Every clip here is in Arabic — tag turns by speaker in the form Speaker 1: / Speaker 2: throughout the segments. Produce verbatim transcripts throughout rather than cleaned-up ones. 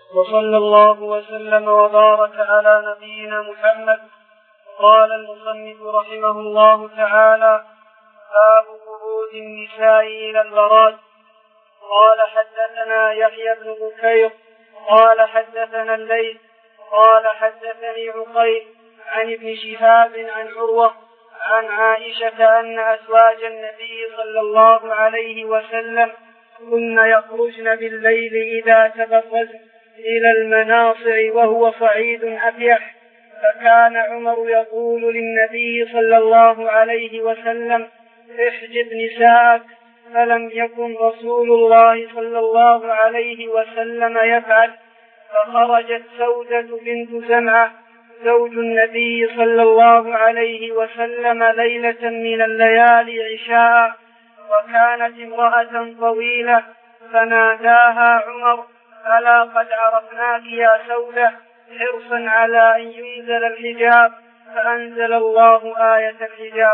Speaker 1: وصلى الله وسلم وبارك على نبينا محمد. قال المصنف رحمه الله تعالى: باب خروج النساء إلى البراز. قال حدثنا يحيى بن بكير قال حدثنا الليث قال حدثني عقيل عن ابن شهاب عن عروة عن عائشة أن أزواج النبي صلى الله عليه وسلم كن يخرجن بالليل إذا تبرزن إلى المناصع وهو صعيد أفيح، فكان عمر يقول للنبي صلى الله عليه وسلم: احجب نساءك، فلم يكن رسول الله صلى الله عليه وسلم يفعل. فخرجت سودة بنت زمعة زوج النبي صلى الله عليه وسلم ليلة من الليالي عشاء، وكانت امرأة طويلة، فناداها عمر: ألا قد عرفناك يا سودة، حرصا على أن ينزل الحجاب، فأنزل الله آية الحجاب.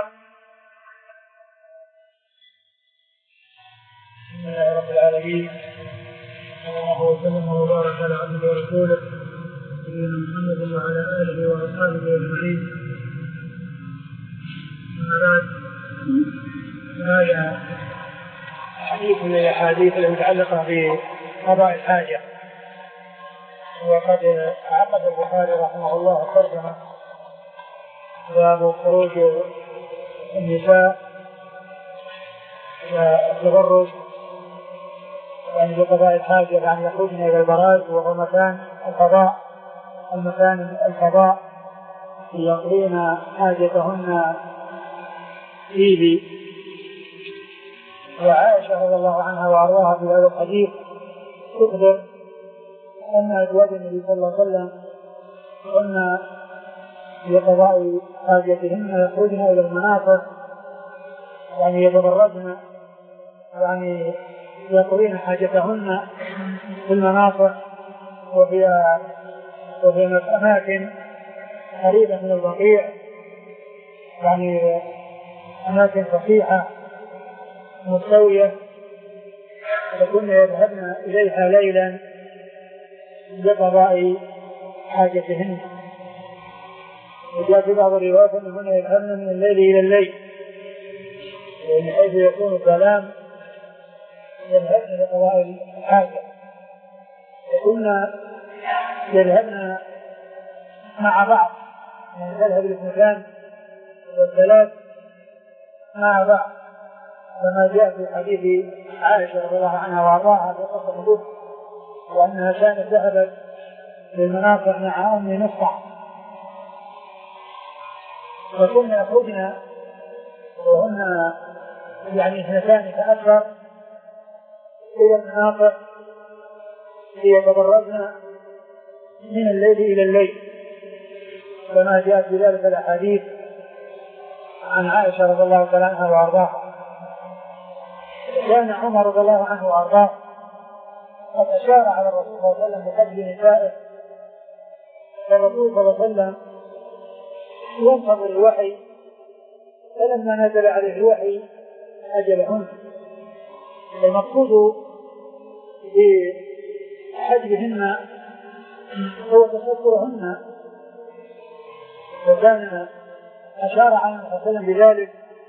Speaker 2: بسم الله رب العالمين، صلى الله وسلم وبارك على عبده ورسوله سيدنا محمد وعلى آله وأصحابه أجمعين. أما بعد، هذا حديث من الأحاديث المتعلقة بقضاء الحاجة، وقد عقد البخاري رحمه الله ترجمة باب خروج النساء والتبرج، يعني بقضاء الحاجة، يعني يخرجن إلى البراز وهو مكان القضاء، المكان القضاء يقضين حاجتهن فيه. وعائشة رضي الله عنها وأرضاها في هذا الحديث تخبر أن أزواج النبي صلى الله عليه وسلم كن لقضاء حاجتهن يخرجن إلى المناصر، يعني يتبرجن، يعني يقضين حاجتهن في المناصر وفي وفي أماكن قريبة من البقيع، يعني أماكن فصيحة مستوية، فكن يذهبن إليها ليلا لقضاء حاجتهن. وجاء في بعض الروايات أنهن يذهبن من الليل إلى الليل، ومن حيث يكون الظلام يذهبن لقضاء الحاجة، وكنا يذهبن مع بعض، يعني تذهب الاثنتان والثلاث مع بعض، كما جاء في حديث عائشة رضي الله عنها وأرضاها في قصة البدر، وأنها كانت ذهبت للمناصر مع أم مصطح، وكنا يخرجن وهن يعني اثنتان فأكثر إلى المناصر ليتبرزن من الليل إلى الليل، كما جاءت بذلك الأحاديث عن عائشة رضي الله تعالى عنها وأرضاها. كان عمر رضي الله عنه وأرضاه قد أشار على الرسول صلى الله عليه وسلم بقبل نسائه، فالرسول صلى الله عليه وسلم ينتظر الوحي، فلما نزل عليه الوحي أجلهن. المقصود بحجبهن هو تسترهن، وكان أشار على النبي صلى الله عليه وسلم بذلك،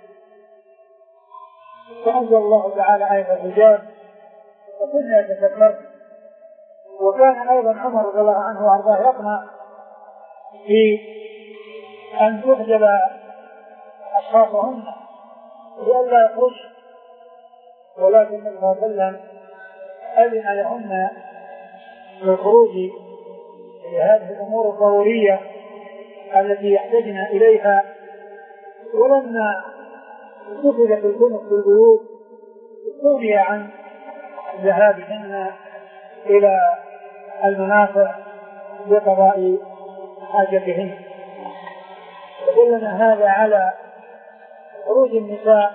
Speaker 2: فأنزل الله تعالى آية الحجاب وكنا يتذكرن. وكان أيضا عمر رضي الله عنه وأرضاه يطمع في أن تحجب أشخاصهن لئلا يخرج، ولكن النبي صلى الله عليه وسلم أذن لهن بالخروج لهذه الأمور الضرورية التي يحتاجن إليها. ولما سفلت الكنف في البيوت استغني عن ذهابهن إلى المنافع بقضاء حاجتهن. ودلنا هذا على خروج النساء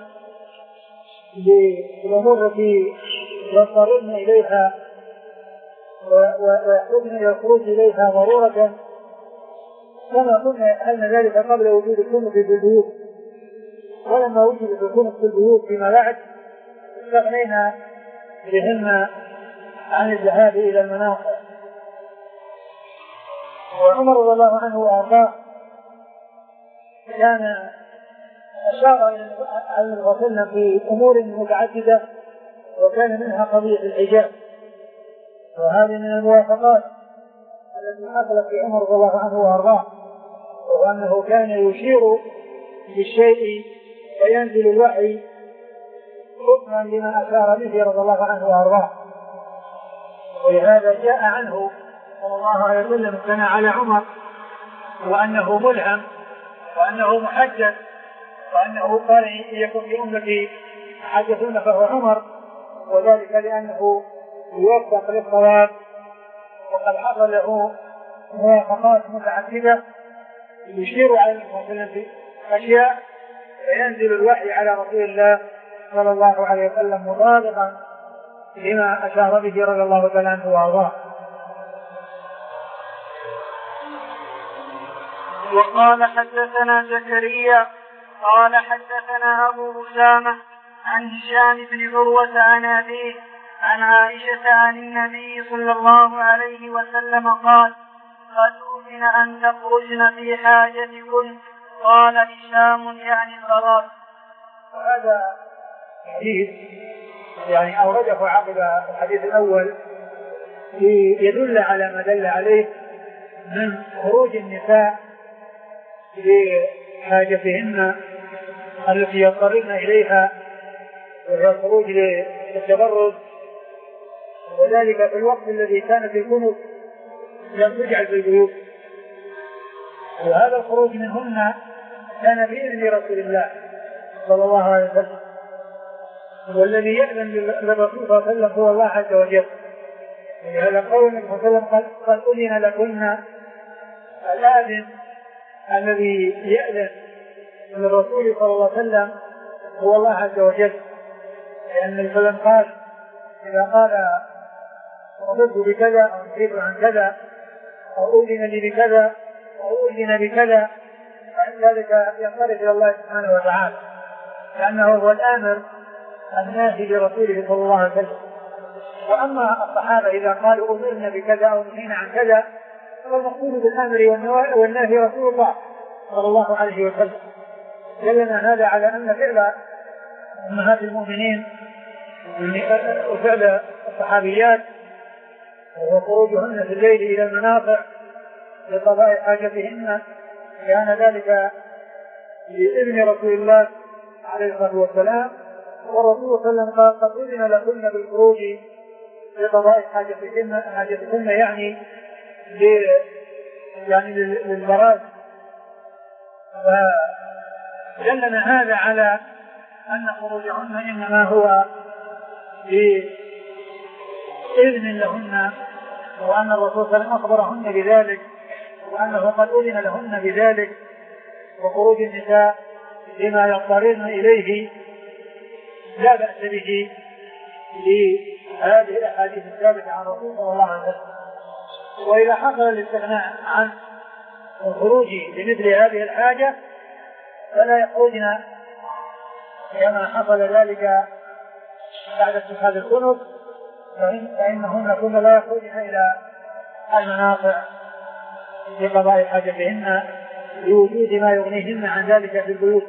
Speaker 2: بالأمور التي يضطرن إليها ويحتاجن إلى الخروج إليها ضرورة، كما كنا يفعلن ذلك قبل وجود الكنف في البيوت. ولما وجدت الكنف في البيوت فيما بعد استغنينا بهن عن الذهاب إلى المناصر وعمر رضي الله عنه وارضاه كان اشار الى النبي صلى الله عليه وسلم في امور متعدده، وكان منها قضيه الحجاب، وهذه من الموافقات التي حصلت في عمر رضي الله عنه وارضاه، وانه كان يشير بالشيء فينزل الوحي حكما لما اشار به رضي الله عنه وارضاه. ولهذا جاء عنه صلى الله عليه وسلم كان على عمر وانه ملهم وانه محجج، وانه قال ان يكن في امتي حدثون فهو عمر، وذلك لانه يوفق للصواب، وقد حصل له موافقات متعدده يشير على المسلم في اشياء فينزل الوحي على رسول الله صلى الله عليه وسلم مطابقا لما اشار به رضي الله تعالى عنه وارضاه.
Speaker 1: وقال حدثنا زكريا قال حدثنا أبو أسامة عن هشام بن عروة عن أبيه عن عائشة عن النبي صلى الله عليه وسلم قال: قد أذن أن تخرجن في حاجتكن. قال هشام يعني الغراب.
Speaker 2: وهذا حديث يعني أورده عقب الحديث الأول يدل على ما دل عليه من خروج النساء لحاجتهن التي يضطرن إليها، وهي الخروج للتبرج، وذلك في الوقت الذي كانت الكنوز لم تجعل في البيوت، وهذا الخروج منهن كان بإذن رسول الله صلى الله عليه وسلم، والذي يأذن للرسول صلى الله عليه وسلم هو الله عز وجل. هذا قول النبي صلى الله عليه وسلم قد أذن لكن، الآذن الذي يأذن للرسول صلى الله عليه وسلم هو الله عز وجل، لأن النبي صلى الله عليه وسلم قال: إذا قال أمرت بكذا أو نهيت عن كذا أو أذن لي بكذا أو أذن بكذا، فعند ذلك ينصرف إلى الله سبحانه وتعالى، لأنه هو الآمر الناهي لرسوله صلى الله عليه وسلم. وأما الصحابة إذا قالوا أمرنا بكذا أو نهينا عن كذا، فالمقصود بالأمر والنهي رسول الله صلى الله عليه وسلم. دلنا هذا على أن فعل أمهات المؤمنين وفعل الصحابيات وهو خروجهن في الليل إلى المنافع لقضاء حاجتهن كان ذلك بإذن رسول الله عليه الصلاة والسلام، والرسول صلى الله عليه وسلم قال: قد أذن لكن بالخروج لقضاء حاجتهن حاجتهن يعني يعني للبراز. فدلنا هذا على أن خروجهن إنما هو بإذن لهن، وأن الرسول صلى الله عليه وسلم أخبرهن بذلك، وأنه قد أذن لهن بذلك. وخروج النساء لما يضطرن إليه لا بأس به لهذه الأحاديث الثابتة عن الرسول صلى الله عليه وسلم. وإذا حصل الاستغناء عن الخروج لمثل هذه الحاجة فلا يخرجن كما حصل ذلك بعد اتخاذ الكنوز، فإنهن كن لا يخرجن إلى المنافع لقضاء حاجتهن لوجود ما يغنيهن عن ذلك في البيوت.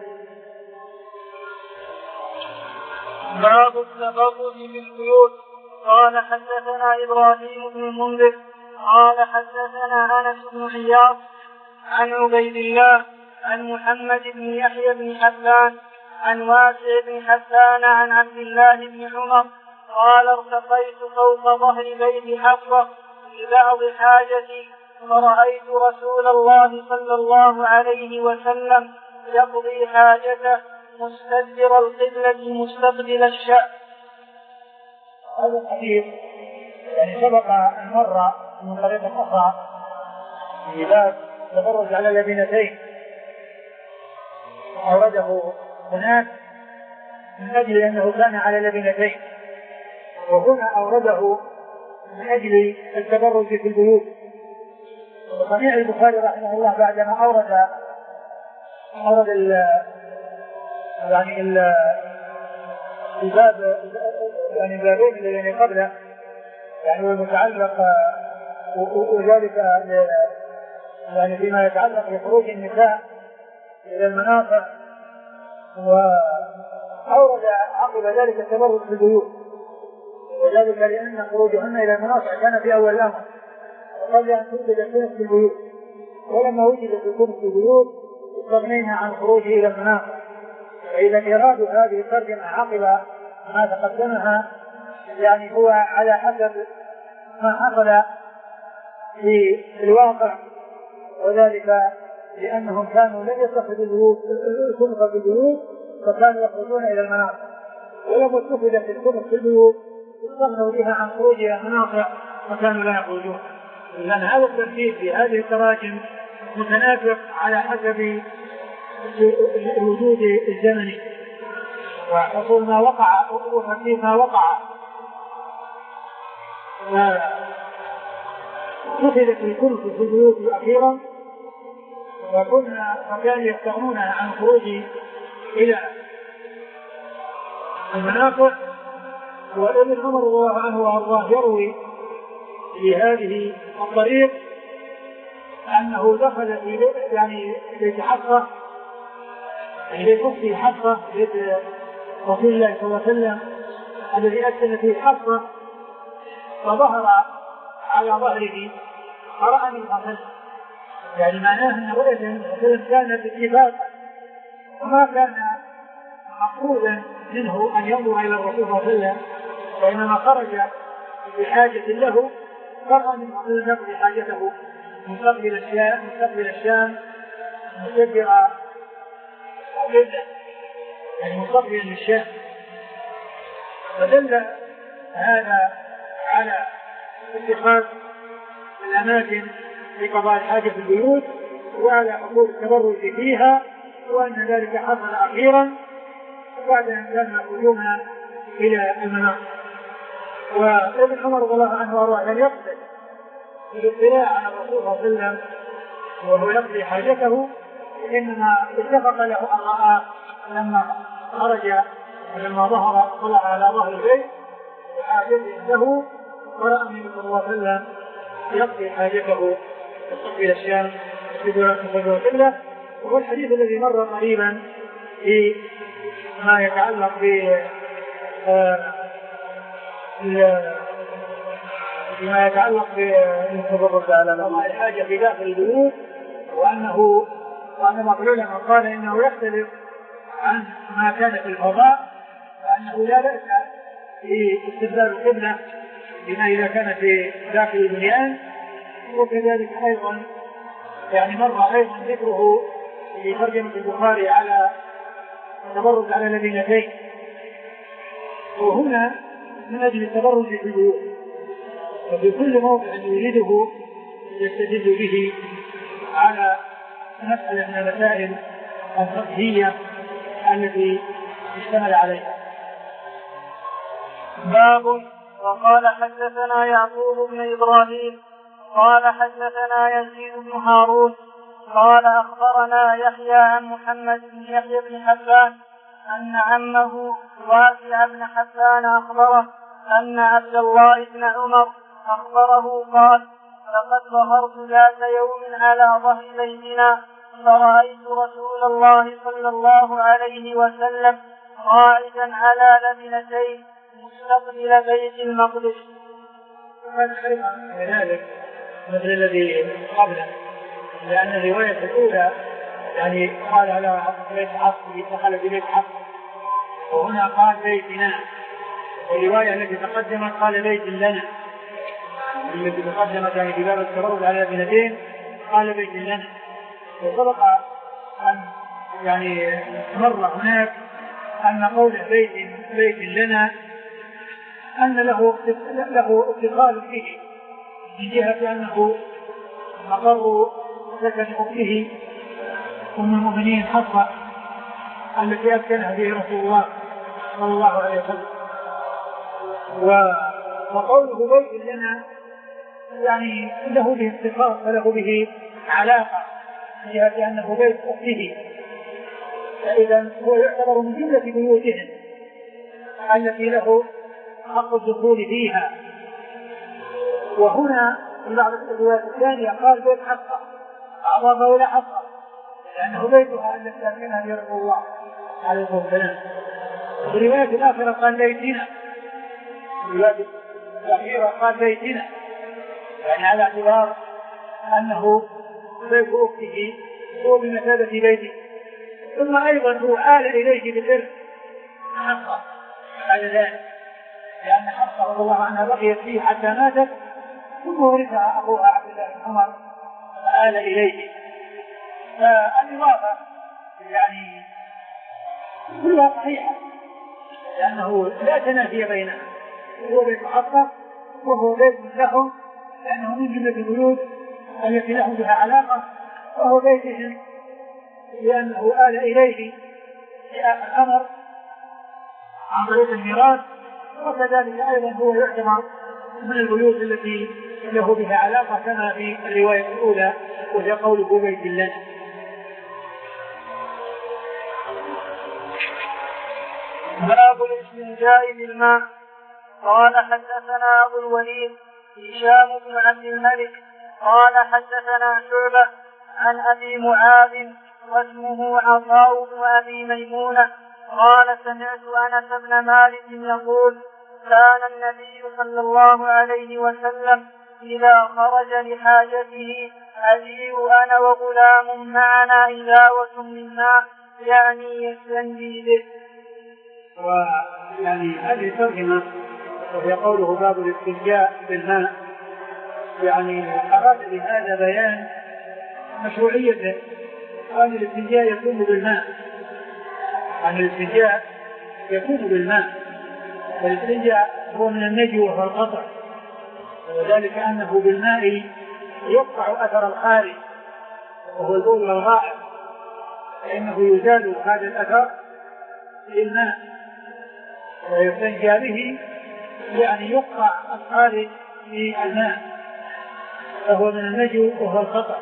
Speaker 1: باب التبرج في البيوت. قال حدثنا إبراهيم بن المنذر قال حدثنا أنس بن عياض عن عبيد الله عن محمد بن يحيى بن حبان عن واسع بن حبان عن عبد الله بن عمر قال: ارتقيت فوق ظهر بيت حفصة لبعض حاجتي فرأيت رسول الله صلى الله عليه وسلم يقضي حاجته مستدبر القبلة مستقبل الشأم.
Speaker 2: هذا الحديث يعني سبق أن مر من طريقة أخرى في باب تبرج على اللبنتين، أورده هناك من أجل أنه كان على لبنتين، وهنا أورده من أجل التبرج في البيوت. وصنيع البخاري رحمه الله بعدما أورد أورد ال يعني ال الباب يعني البابين الذين قبله يعني والمتعلق وذلك يعني فيما يتعلق بخروج النساء إلى المناصع، وأورد عقب ذلك التبرج في البيوت، وذلك لأن خروجهن إلى المناصع كان في أول الأمر وقبل أن توجد الكنس في البيوت، ولما وجدت الكنس في البيوت استغنينا عن خروجه إلى المناصع. فإذا إراد هذه الترجمة عقب ما تقدمها يعني هو على حسب ما حصل في الواقع، وذلك لأنهم كانوا لم يتخذوا البيوت الكنس في البيوت فكانوا يخرجون إلى المناصع، ولما اتخذت الكنس في البيوت استغنوا بها عن خروج إلى المناصع فكانوا لا يخرجون. لأن هذا الترتيب في هذه التراجم متناسق على حسب الوجود الزمني وحصول ما وقع وترتيب ما وقع. اتخذت الكنس في البيوت أخيرا وكنا فكانوا يستغنون عن خروج إلى المناصع. وابن عمر رضي الله عنه وارضاه يروي في هذه الطريق انه دخل في يعني بيت حفصه، بيت اخته حفصه، بيت رسول الله صلى الله عليه وسلم الذي اسكن فيه حفصه، فظهر على ظهره قرأ من قبل، يعني معناه ان رؤيته كانت باتفاق وما كان مقصودا منه ان ينظر الى الرسول صلى الله عليه وسلم، وانما خرج بحاجه له قرأ من قبل يقضي حاجته مستقبل الشام مستقبل الشام مستدبر يعني مستقبلا للشام. فدل هذا على اتخاذ الاماكن لقضاء الحاجه في البيوت وعلى حصول التبرج فيها، وان ذلك حصل اخيرا بعد ان كان قدومها الى المناصب. وابن عمر رضي الله عنه وارضاه لم يقصد بالاطلاع على الرسول صلى الله عليه وسلم وهو يقضي حاجته، انما اتفق له ان راى لما خرج ولما ظهر طلع على ظهر البيت وحاجته له ورأى النبي صلى الله عليه وسلم يقضي حاجته الى الشام بدون قله. وهو الحديث الذي مر قريبا في ما يتعلق ب فيما يتعلق بالتبرج على الحاجة في داخل البيوت، وأنه وأن بعض العلماء قال إنه يختلف عن ما كان في الفضاء، وأنه لا بأس في استقبال القبلة بما إذا كان في داخل البنيان. وكذلك أيضا يعني مر أيضا ذكره في ترجمة البخاري على التبرج على المدينتين، وهنا من أجل التبرج في البيوت، وفي كل موضع يريده يستدل به على مسألة من المسائل الفقهية التي اشتمل عليها.
Speaker 1: باب. وقال حدثنا يعقوب بن إبراهيم قال حدثنا يزيد بن هارون قال أخبرنا يحيى عن محمد بن يحيى بن حبان أن عمه واسع بن حبان أخبره أن عبد الله بن عمر أخبره قال: لقد ظهرت ذات يوم على ظهر بيتنا فرأيت رسول الله صلى الله عليه وسلم قاعدا على لبنتين مستقبل بيت المقدس.
Speaker 2: ذلك مثل الذي قبله، لأن الرواية الأولى يعني قال على بيت حفص دخل ببيت حفص، وهنا قال بيتنا. الرواية التي تقدمت قال بيت لنا، التي تقدمت يعني في باب التبرج على لبنتين قال بيت لنا. وسبق أن يعني مر هناك أن قول بيت بيت لنا أن له له اتصال فيه من جهة أنه مقر سكن أخته أم المؤمنين حفصة التي أسكنها به رسول الله صلى الله عليه وسلم. وقوله بيت لنا يعني له به اتصال وله به علاقة من جهة أنه بيت أخته، فإذا هو يعتبر من جملة بيوتهم التي له حق الدخول فيها. وهنا في بعض الروايات الثانية قال بيت حفصة أعظمه لا حصر، لأنه بيتها التي كان منها رسول الله عليه الصلاة والسلام. في رواية الآخرة قال بيتنا، في رواية الأخيرة قال بيتنا، يعني على اعتبار أنه بيت أخته هو بمثابة بيته. ثم أيضا هو آل إليه بالإرث حقه على ذلك، لأن حفصة رضي الله عنها بقيت فيه حتى ماتت، ثم ورثها أبوها عبد الله بن عمر فآل إليه. فالإضافة يعني كلها صحيحة، لأنه لا تنافي بينها، هو بيت حفصة وهو بيت له، لأنه من جملة البيوت التي له بها علاقة، وهو بيته لأنه آل إليه في آخر الأمر عن طريق الميراث، وكذلك أيضا هو يعتبر من البيوت التي له بها علاقة كما في الرواية الأولى وهي قوله بيت الله.
Speaker 1: باب الاستنجاء بالماء. قال حدثنا أبو الوليد هشام بن عبد الملك قال حدثنا شعبة عن أبي معاذ واسمه عطاء بن أبي ميمونة قال سمعت أنس بن مالك يقول كان النبي صلى الله عليه وسلم إذا خرج لحاجته أجيء أنا وغلام معنا إداوة من ماء يعني يستنجي به.
Speaker 2: ويعني هذه الترجمة وهي قوله باب الاستنجاء بالماء، يعني أراد بهذا بيان مشروعيته، أن الاستنجاء يكون بالماء، أن الاستنجاء يكون بالماء، والاستنجاء هو من النجو وهو القطع، وذلك أنه بالماء يقطع أثر الخارج وهو البول والغائط، فإنه يزال هذا الأثر بالماء ويستنجى به، يعني يقطع الخارج في الماء، فهو من النجو وهو الخطأ.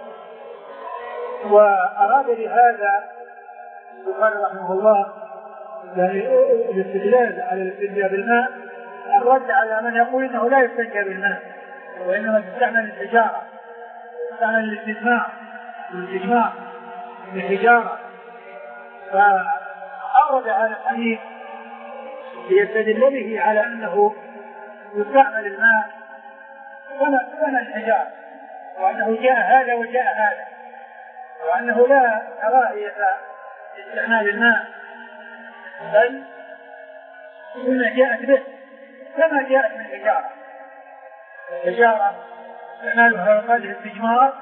Speaker 2: وأراد بهذا قال رحمه الله يعني الاستدلال على الاستنجاء بالماء الرد على من يقول انه لا يستنجى بالماء وانما تستعمل الحجاره، تستعمل الاستجمار الاستجمار بالحجاره. فأورد هذا الحديث ليستدل به على انه يستعمل الماء كما الحجاره، وانه جاء هذا وجاء هذا، وانه لا كراهيه استعمال الماء، بل كما جاءت به كما جاءت من الحجاره. الحجاره استعمالها يقال الاستجمار،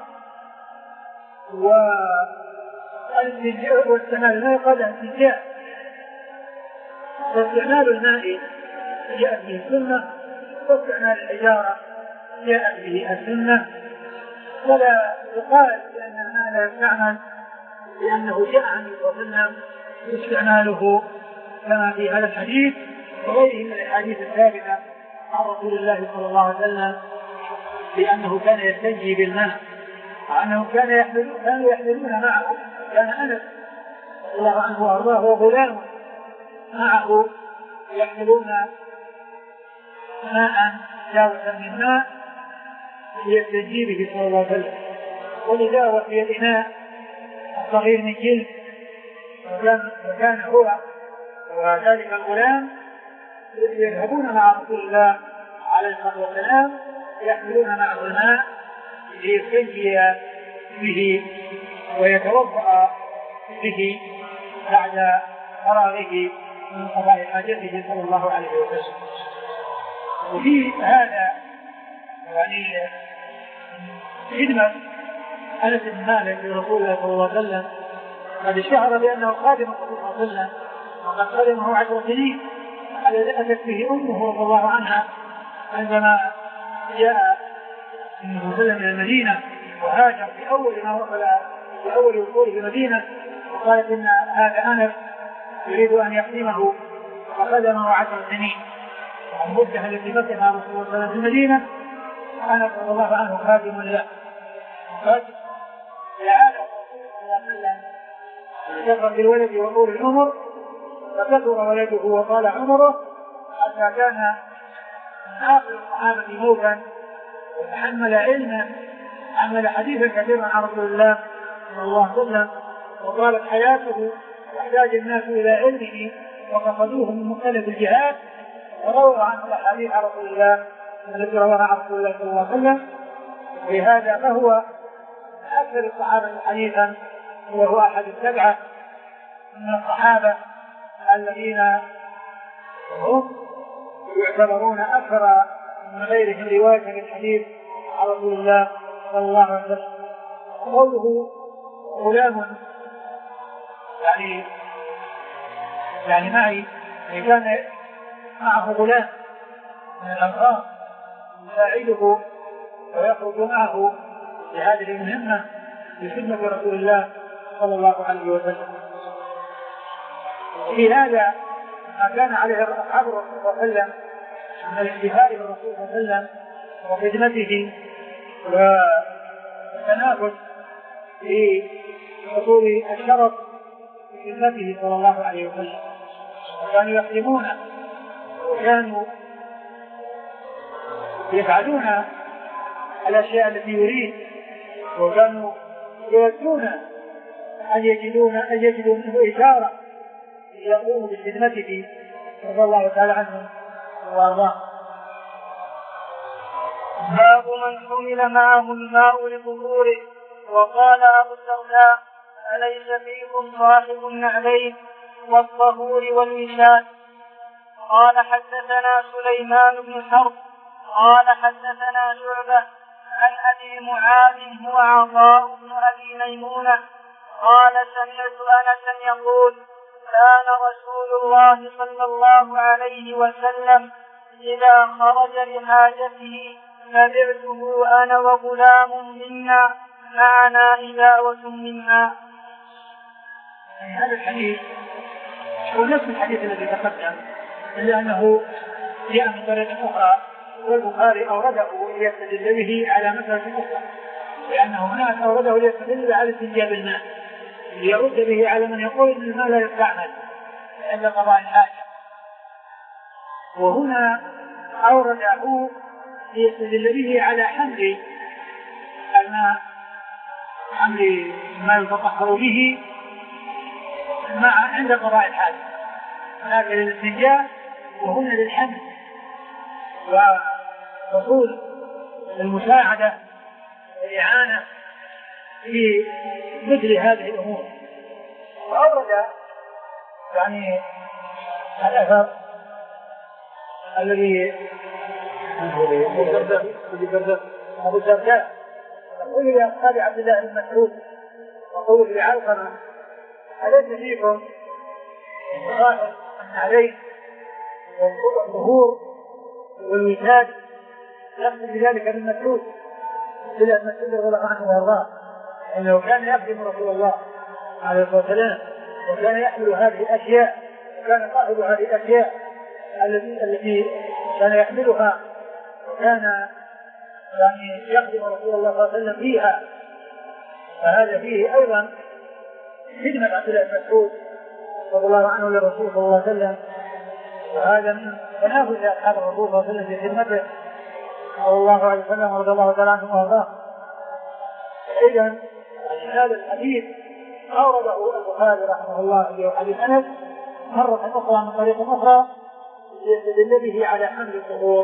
Speaker 2: واستعمال الماء يقال الاستنجاء. واستعمال الماء جاءت به السنه، واستعمال الحجاره جاءت به السنه، ولا يقال بان الماء لا يستعمل لانه جاء عن الرسول استعماله كما في هذا الحديث وغيره من الاحاديث الثابته عن رسول الله صلى الله عليه وسلم بانه كان يستنجي بالماء، وانه كان يحمل كانوا يحملون معه، كان انس رضي الله عنه وارضاه وغلام معه يحملون ماء جاوة من ماء ليستنجي به صلى الله عليه وسلم، ولذا في الإناء الصغير من جلد، وكان هو وذلك الغلام يذهبون مع رسول الله عليه الصلاة والسلام يحملون معه الماء ليستنجي به ويتوضأ به بعد فراغه من قضاء حاجته صلى الله عليه وسلم. وفي هذا يعني خدمة أنس بن مالك لرسول الله صلى الله عليه وسلم، قد اشتهر بأنه خادم الرسول صلى الله عليه وسلم، وقد خدمه عشر سنين، الذي أتت به أمه رضي الله عنها عندما جاء النبي صلى الله عليه وسلم من المدينة وهاجر في أول ما وصل في أول وصوله في المدينة، وقالت إن هذا أنس يريد أن يخدمه، فخدمه عشر سنين. المدة التي بقيها رسول الله صلى الله عليه وسلم في المدينة أنس رضي الله عنه خادم له. قد تعالى الرسول صلى الله عليه وسلم كثرة الولد وطول العمر، فكثر ولده وطال عمره حتى كان آخر الصحابة موتا وتحمل علما عمل حديثا كثيرا عن رسول الله صلى الله عليه وسلم وطالت حياته واحتاج الناس الى علمه وقصدوه من مختلف الجهات ورووا عنه الاحاديث عن رسول الله التي رواها عن رسول الله صلى الله عليه وسلم. ولهذا فهو اكثر الصحابه حديثا وهو احد السبعه من الصحابه الذين هم يعتبرون اكثر من غيرهم روايه للحديث عن رسول الله صلى الله عليه وسلم. قوله غلام يعني يعني معي كان معه غلام من الأنصار يساعده ويخرج معه لهذه المهمة بخدمة رسول الله صلى الله عليه وسلم. في هذا ما كان عليه أصحاب الرسول صلى الله عليه وسلم من الاحتفال بالرسول صلى الله عليه وسلم وخدمته والتنافس في حصول الشرف في خدمته صلى الله عليه وسلم. وكانوا يخدمونه وكانوا يفعلون الأشياء التي يريد وكانوا يودون أن يجدون أن يجدوا منه إشارة ليقوموا بخدمته رضي الله تعالى عنهم وأرضاه.
Speaker 1: باب من حمل معه الماء لطهوره. وقال أبو الدرداء أليس فيكم صاحب النعلين والطهور والمشاة؟ قال حدثنا سليمان بن حرب قال حدثنا شعبة عن أبي معاذ هو عطاء بن أبي ميمونة قال سمعت أنسا يقول كان رسول الله صلى الله عليه وسلم إذا خرج لحاجته تبعته أنا وغلام منا معنا إذاوة منا.
Speaker 2: هذا الحديث هو نفس الحديث الذي تقدم إلا أنه جاء من طريقة أخرى والبخاري أورده ليستدل به على مسألة أخرى لأنه هناك أورده ليستدل على استنجاب الماء ليرد به على من يقول أن الماء لا يستعمل عند قضاء الحاجة. وهنا أورده ليستدل به على حمل الماء حمل ما يتطهر به مع عند قضاء الحاجة. هناك للاستنجاء وهنا للحمل وحصول المساعدة والإعانة في مثل هذه الأمور. وأورد يعني الأثر الذي أبو الدرداء يقول لأصحاب عبد الله بن مسعود وقول لعلقمة أليس فيكم صاحب النعلين والطهور والوساد؟ يقصد بذلك ابن مسعود إلى ابن مسعود رضي الله عنه وارضاه أنه كان يخدم رسول الله عليه الصلاة والسلام وكان يحمل هذه الأشياء وكان صاحب هذه الأشياء التي التي كان يحملها وكان يعني يخدم رسول الله صلى الله عليه وسلم فيها. فهذا فيه أيضا خدمة عبد الله بن مسعود رضي الله عنه للرسول صلى الله عليه وسلم وهذا من تنافس أصحاب الرسول صلى الله عليه وسلم في خدمته صلى الله عليه وسلم ورضي الله تعالى عنه وارضاه. إذن هذا الحديث أورده البخاري رحمه الله في حديث أنس مرة أخرى من طريق أخرى ليستدل به على حمل الطهور.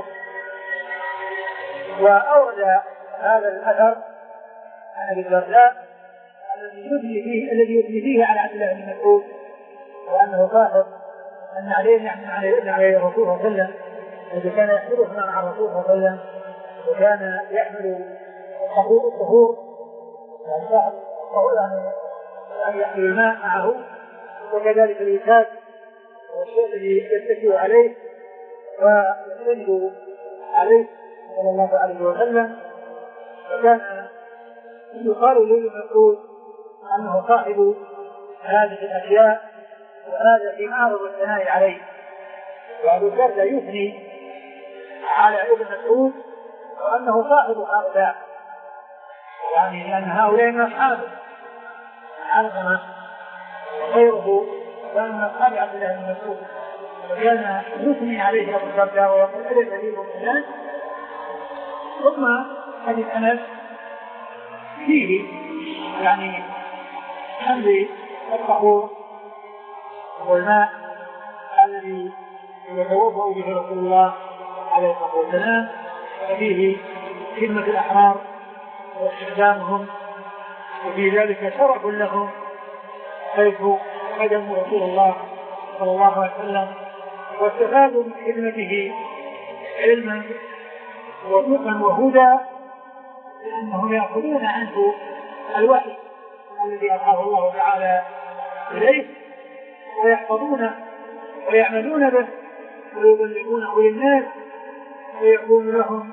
Speaker 2: وأورد هذا الأثر عن أبي الدرداء الذي يثني فيه الذي يثني فيه على عبد الله بن مسعود وأنه صاحب أن عليه يعني عليه الرسول صلى الله عليه وسلم الذي كان يحمله مع الرسول صلى الله عليه وسلم وكان يحمل الطهور يعني صاحب الطهور يعني يحمل الماء معه وكذلك الوساد والشيء الذي يتكئ عليه ويستند عليه صلى الله عليه وسلم. فكان يقال له مسعود أنه صاحب هذه الأشياء وهذا في معرض الثناء عليه. وأبو الدرداء يثني على ابن مسعود وأنه صاحب هؤلاء يعني لأن هؤلاء من أصحابه علقمة وغيره كان من أصحاب عبد الله بن مسعود وكان يثني عليه أبو الدرداء ويقول أليس فيكم فلان. ثم حديث أنس فيه يعني حمل الطهور والماء الذي يتوضأ به رسول الله عليه الصلاة والسلام، وفيه خدمة الأحرار واستخدامهم، وفي ذلك شرف لهم حيث خدموا رسول الله صلى الله عليه وسلم واستفادوا من خدمته علما وفقا وهدى، لأنهم يأخذون عنه الوحي الذي أعطاه الله تعالى إليه ويحفظونه ويعملون به ويبلغونه للناس، ويكون لهم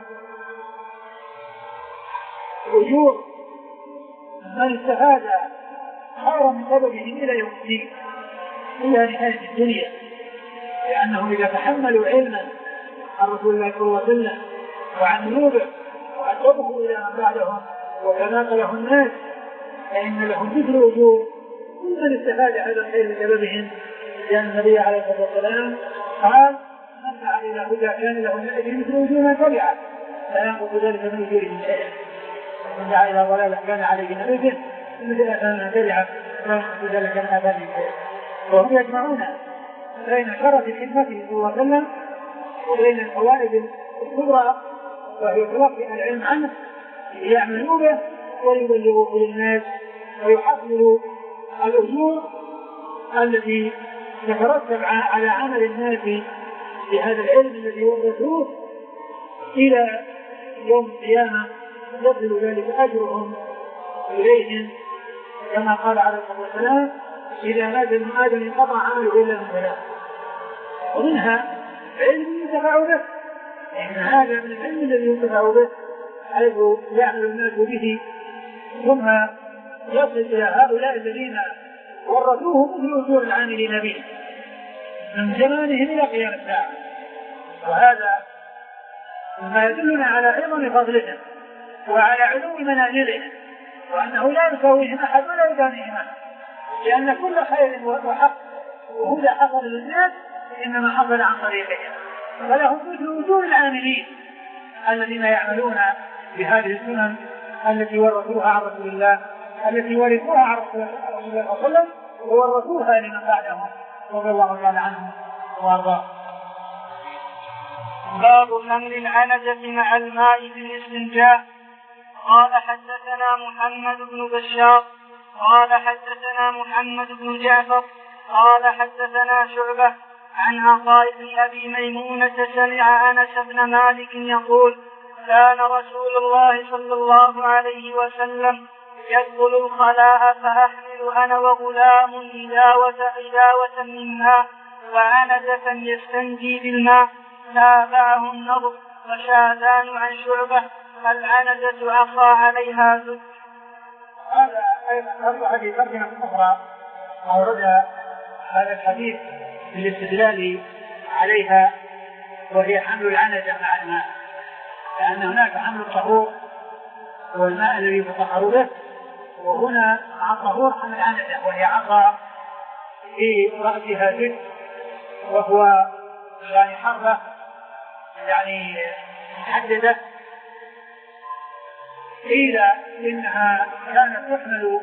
Speaker 2: أجور من استفاد خيرا من سببهم إلى يوم الدين إلى نهاية الدنيا، لأنهم إذا تحملوا علما عن رسول الله صلى الله عليه وسلم وعملوا به وأدبوا إلى من بعدهم وتناقله الناس، فإن لهم مثل أجور كل من استفاد هذا الخير من سببهم، لأن النبي عليه الصلاة والسلام قال: من دعا إلى هدى كان له مثل أجور من تبعه لا ينقص ذلك من أجورهم شيئا، ومن دعا إلى ضلالة كان عليه نبيه مثل أثام من تبعه لا ينقص ذلك من أثامهم شيئا. وهم يجمعون بين شرف خدمته صلى الله عليه وسلم وبين الفوائد الكبرى وهي تلقي العلم عنه يعملوا به ويبلغوا للناس ويحصلوا الأجور التي تترتب على عمل الناس بهذا العلم الذي ورثوه إلى يوم القيامة، يصل ذلك أجرهم إليهم كما قال عليه الصلاة والسلام: إذا مات ابن آدم انقطع عمله إلا من ثلاث. ومنها علم ينتفع به، لأن هذا من العلم الذي ينتفع به حيث يعمل الناس به ثم يصل إلى هؤلاء الذين ورثوه مثل أجور العاملين به من زمانهم إلى قيام الساعة. وهذا ما يدلنا على عظم فضلهم وعلى علو منازلهم، وأنه لا يساويهم أحد ولا يدانيهم أحد، لأن كل خير وحق وهدى حصل للناس إنما حصل عن طريقهم، فلهم مثل أجور العاملين الذين يعملون بهذه السنن التي ورثوها عن رسول الله التي ورثوها عن رسول الله صلى الله عليه وسلم وورثوها لمن بعدهم رضي الله تعالى عنهم وارضاهم.
Speaker 1: باب حمل العنزة مع الماء في الاستنجاء. قال حدثنا محمد بن بشار قال حدثنا محمد بن جعفر قال حدثنا شعبة عن عطاء بن أبي ميمونة سمع أنس بن مالك يقول: كان رسول الله صلى الله عليه وسلم يدخل الخلاء فأحمل أنا وغلام إداوة إداوة من ماء وعنزة يستنجي بالماء. تابعه النضر وشاذان عن شعبة: العنزة عصى عليها زج.
Speaker 2: هذا أيضا حديث ترجمة أخرى أورد هذا الحديث بالاستدلال عليها، وهي حمل العنزة مع الماء، لأن هناك حمل الطهور والماء الذي يتطهر به، وهنا مع الطهور حمل العنزة وهي عصا في رأسها زج، وهو يعني حرة يعني محددة. قيل إنها كانت تحمل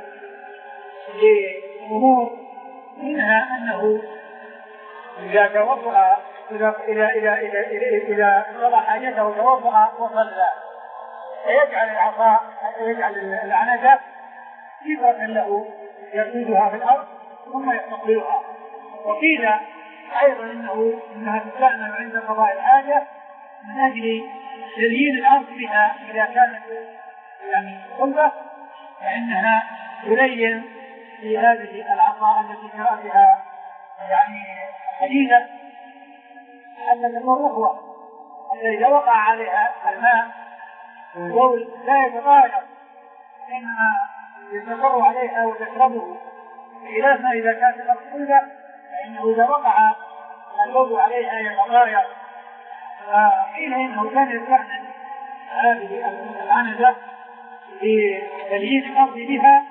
Speaker 2: لأمور، منها أنه إذا توضأ إذا إذا إذا إذا إذا قضى حاجته توضأ وصلى فيجعل العصا يجعل العنزة صفة له يسودها في الأرض ثم يستقبلها. وقيل أيضا إنه إنها تستعمل عند قضاء الحاجة من أجل تزيين الأرض بها إذا كانت يعني صلبة، فإنها تلين في هذه العصا التي في رأسها يعني حديدة حتى تكون رخوة، حتى إذا وقع عليها الماء البول لا يتغير إنما يستقر عليها وتشربه، بخلاف ما إذا كانت الأرض صلبة فإنه إذا وقع البول عليها يتغير. فقيل إنه كان يستخدم هذه العنزة لتليين الأرض بها،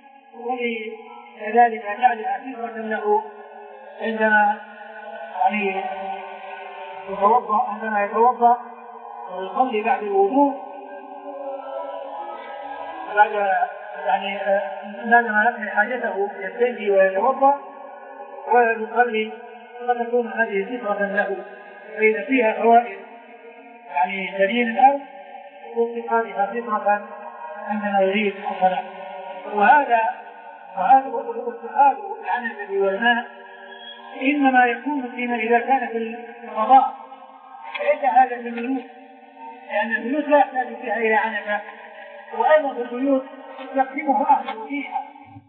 Speaker 2: ولذلك جعلها صفة له عندما يعني يتوضأ عندما يتوضأ ويصلي بعد الوضوء، بعد يعني بعد ما يقضي حاجته يستنجي ويتوضا ويصلي قد تكون هذه فطرة له، فإذا فيها فوائد يعني دليل الأرض واتخاذها فطرة عندما يريد الصلاة. وهذا وهذا الاتخاذ عن النبي والماء إنما يكون فيما إذا كان في القضاء، ليس هذا في البيوت، لأن البيوت لا يحتاج فيها إلى عنبة، وأيضا في البيوت يقدمه أهله فيها.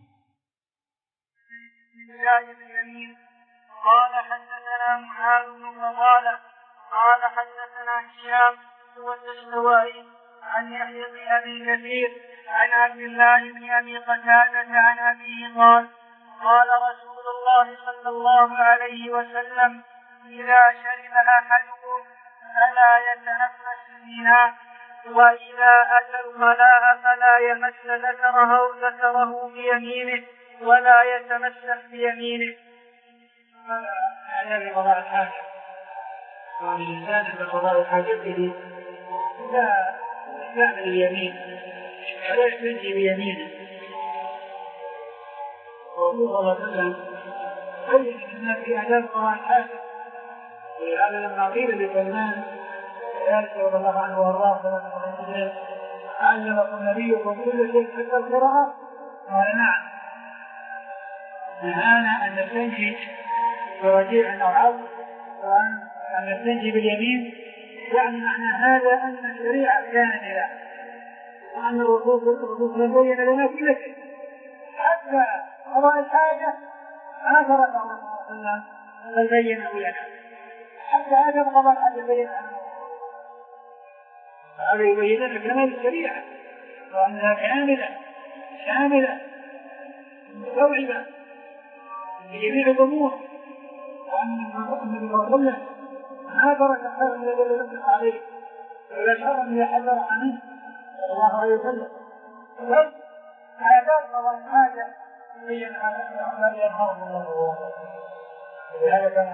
Speaker 1: قال حدثنا معاذ بن فضالة قال حدثنا هشام هو الدستوائي عن يحيى بن أبي كثير عن عبد الله بن أبي قتادة عن أبيه قال قال رسول الله صلى الله عليه وسلم إذا شرب أحدكم فلا يتنفس الإناء، وإذا أتى الخلاء فلا يمس ذكره ذكره بيمينه ولا يتمسح بيمينه.
Speaker 2: هذا بقضاء الحاجة، والإنسان بقضاء حاجته لا يستعمل اليمين ولا يستنجي بيمينه. والرسول صلى الله عليه وسلم بين للناس في آداب قضاء الحاجة، ولهذا لما قيل لسلمان ذلك رضي الله عنه وارضاه علمكم نبيكم كل شيء حتى القراءة؟ قال نعم. نهانا أن نستنجي برجيع أو عظم، وأن نستنجي باليمين، يعني معنى هذا أن الشريعة كاملة، وأن الرسول بين لنا كل شيء حتى قضاء الحاجة ما تركه الله صلى الله عليه وسلم بل بينه لنا، حتى هذا قضاء الحاجة بينه لنا. هذا يبين لنا كمال الشريعة وأنها كاملة شاملة مستوعبة بجميع الأمور، وأن النبي صلى الله عليه وسلم ما ترك خيرا الذي ينفق عليه ولا شرا يحذر عنه صلى الله عليه وسلم. بل آداب قضاء الحاجة بين هذا يظهر الله. لهذا كان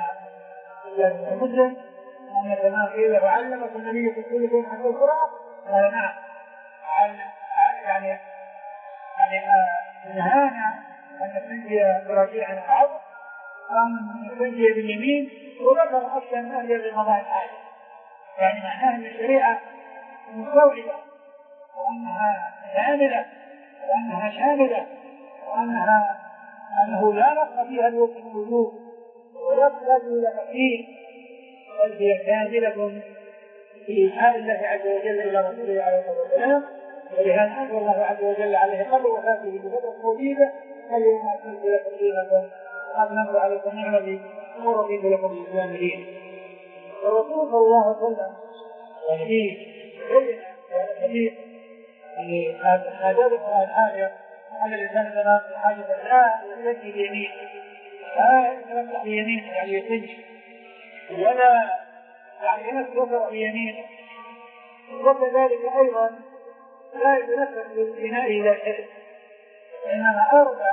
Speaker 2: مسلم أن كما قيل وعلمكم النبي في كل شيء حتى القراءة؟ قال نعم. يعني يعني نهانا أن نستنجي برجيع العظم وأن نستنجي باليمين، وذكر أكثر من أهل لقضاء الحاجة، يعني معناها أن الشريعة مستوعبة وأنها كاملة وأنها شاملة وأنها أنه لا نقص فيها الوقت الوجوب ويحتاج إلى تفكير، بل هي كاملة في حال الله عز وجل إلى رسوله عليه الصلاة والسلام. ولهذا أنزل الله عز وجل عليه قبل وفاته بفترة موجودة اليوم أكملت لكم دينكم وأتممت عليكم نعمتي ورضيت لكم الإسلام دينا. الرسول صلى الله عليه وسلم يعني بين الحديث يعني آداب قضاء الحاجة أن الإنسان إذا في حاجة لا يستنجي بيمين لا يتمسح بيمين يعني يستنجي ولا يعني ينفذ بيمين، وكذلك أيضا لا يتنفس بالإناء إلى شيء، إنما أرجع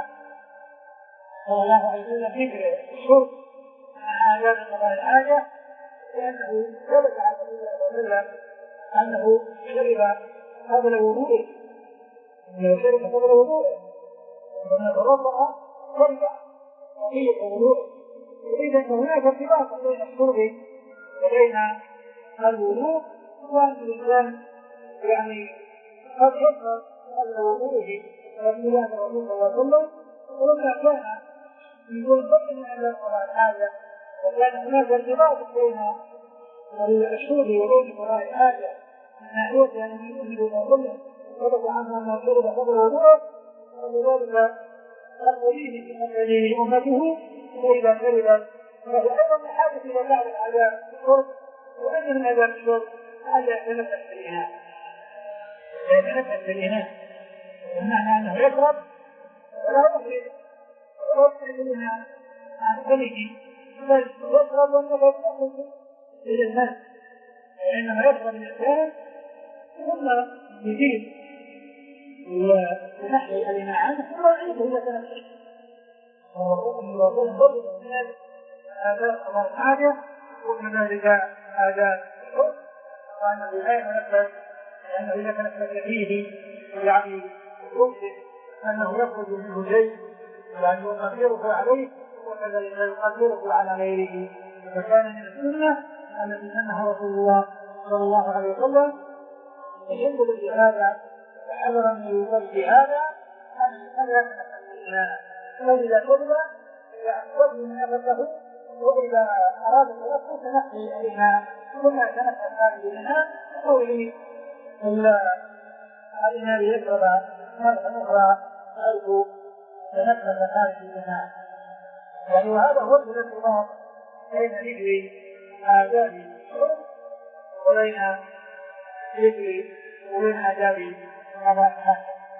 Speaker 2: صلى الله عليه وسلم ذكر الشرب مع آداب قضاء الحاجة، لأنه ثبت عن النبي صلى الله عليه وسلم أنه شرب قبل وضوءه، أنه شرب قبل وضوءه، وأنه توضأ شرب بقية وضوءه، وإذا هناك ارتباط بين الشرب وبين الوضوء، وأن الإنسان يعني قد يشرب قبل وضوءه وبنيان الرسول صلى الله عليه وسلم، ولما كان يقول ضمن أن قضاء الحاجة وكان هناك ارتباط بين الشرب وبين قضاء الحاجة من ناحية أن النبي صلى الله عليه وسلم ثبت عنه أنه شرب قبل وضوءه، ولذلك تقويه في مسألة أمته، فإذا شرب فهو أيضا من حاجة إلى بعض الآداب الشرب، وأن من آداب الشرب ألا يتنفس بالإناء، لا يتنفس بالإناء، بمعنى أنه يشرب ولا يخرج ولا يخرج الإناء عن فمه، بل يشرب والنفس يخرج إلى الماء، وإنما يشرب الإنسان ثم يزيد ونحي الإناء عنه ثم يعيده إلى تنفسه. وهو ضرب الناس آداب قضاء الحاجة وكذلك آداب الشرب، وأنه لا يتنفس لأنه إذا تنفس فيه يعني يمكن أنه يخرج منه شيء يعني يقدره عليه وكذلك يقدره على غيره. فكان من السنة التي سنها رسول الله صلى الله عليه وسلم يحب بهذا وحذر من الوصول بهذا أن لا يتنفس منها، فإذا كذب يأخذ من نفسه وإذا أراد التنفس نحي إليها ثم يتنفس هذه منها قوله إلا أن يشرب مرة أخرى حيث تنفس هذه منها. يعني وهذا هو الارتباط بين ذكر آداب الشرب وبين ذكر وبين آداب قضاء.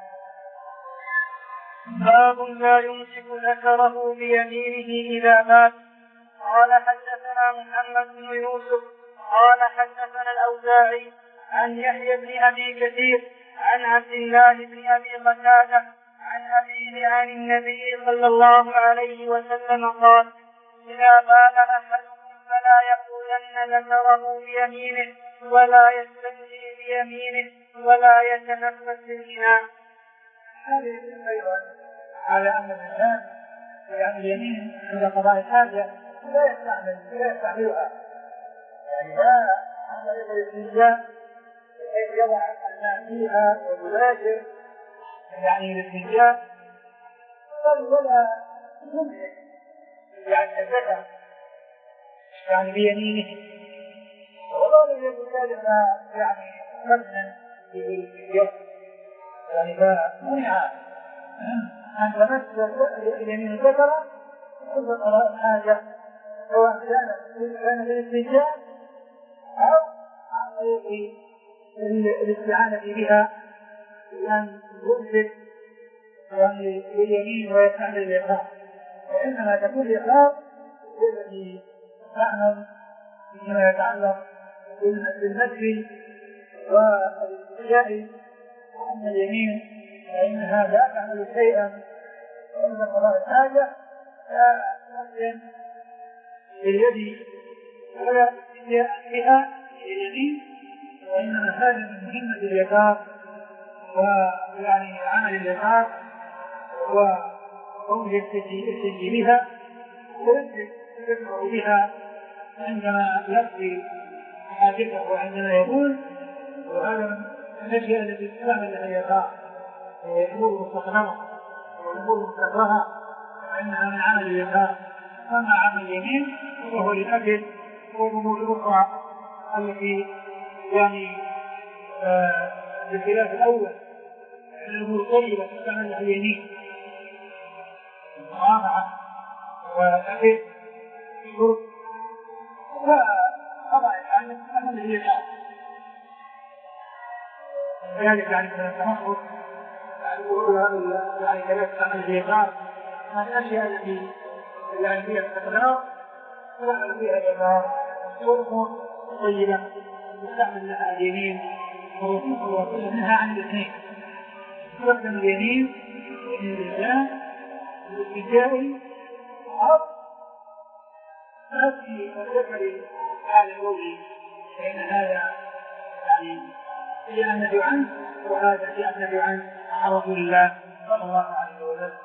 Speaker 1: باب لا يمسك ذكره بيمينه إذا مات. قال حدثنا محمد بن يوسف قال حدثنا الأوزاعي عن يحيى بن أبي كثير عن عبد الله بن أبي قتادة عن أبيه عن النبي صلى الله عليه وسلم قال: إذا بال أحدكم فلا يأخذن ذكره بيمينه ولا يستنجي بيمينه ولا يتنفس بالإناء.
Speaker 2: هذه أيضا على أن الإنسان يعني اليمين عند قضاء الحاجة لا يستعمل لا يستعملها، يعني لا عمل الاستنجاء بحيث يضع الماء فيها ويباشر يعني الاستنجاء، بل ولا يمسك يعني الذكر يعني بيمينه، ولا يكون ذلك يعني مثلا باليد، يعني فمنع أن تمس اليمين الذكر عند قضاء الحاجة سواء كان بالاستنجاء أو عن طريق الاستعانة بها بأن يمسك يعني باليمين ويستعمل اليسار، وإنما تكون اليسار الذي نعلم فيما يتعلق بالمسك والاستنجاء، وأما اليمين فإنها لا تعمل شيئا عند قضاء الحاجة فممكن باليد ولا استنجاء بها اليمين، وإنما هذا من مهمة اليسار ويعني عمل اليسار وقوم يستنجي بها ويستمر بها عندما يقضي حاجته وعندما يقول، وهذا الأشياء التي تستعمل لها اليسار الأمور مستقرة والأمور مستقرها فإنها من عمل اليسار. أما عمل اليمين وهو للأكل والأمور الأخرى التي يعني بخلاف الأول الأمور الطيبة تستعمل لها اليمين المرافعة والأكل والشرب، فقضاء الحاجة تستعمل لها اليسار. ذلك يعني من التنقص يعني كذلك تعمل اليسار من الأشياء التي يعني فيها استقرار وعمل فيها اليسار والأمور طيبة تستعمل لها اليمين ووصول منها عن الاثنين. تستخدم اليمين من الإنسان بالاستنجاء أو في الذكر على قوله، فإن هذا يعني في النهي عنه وهذا في النهي عنه عن رسول الله صلى الله عليه وسلم.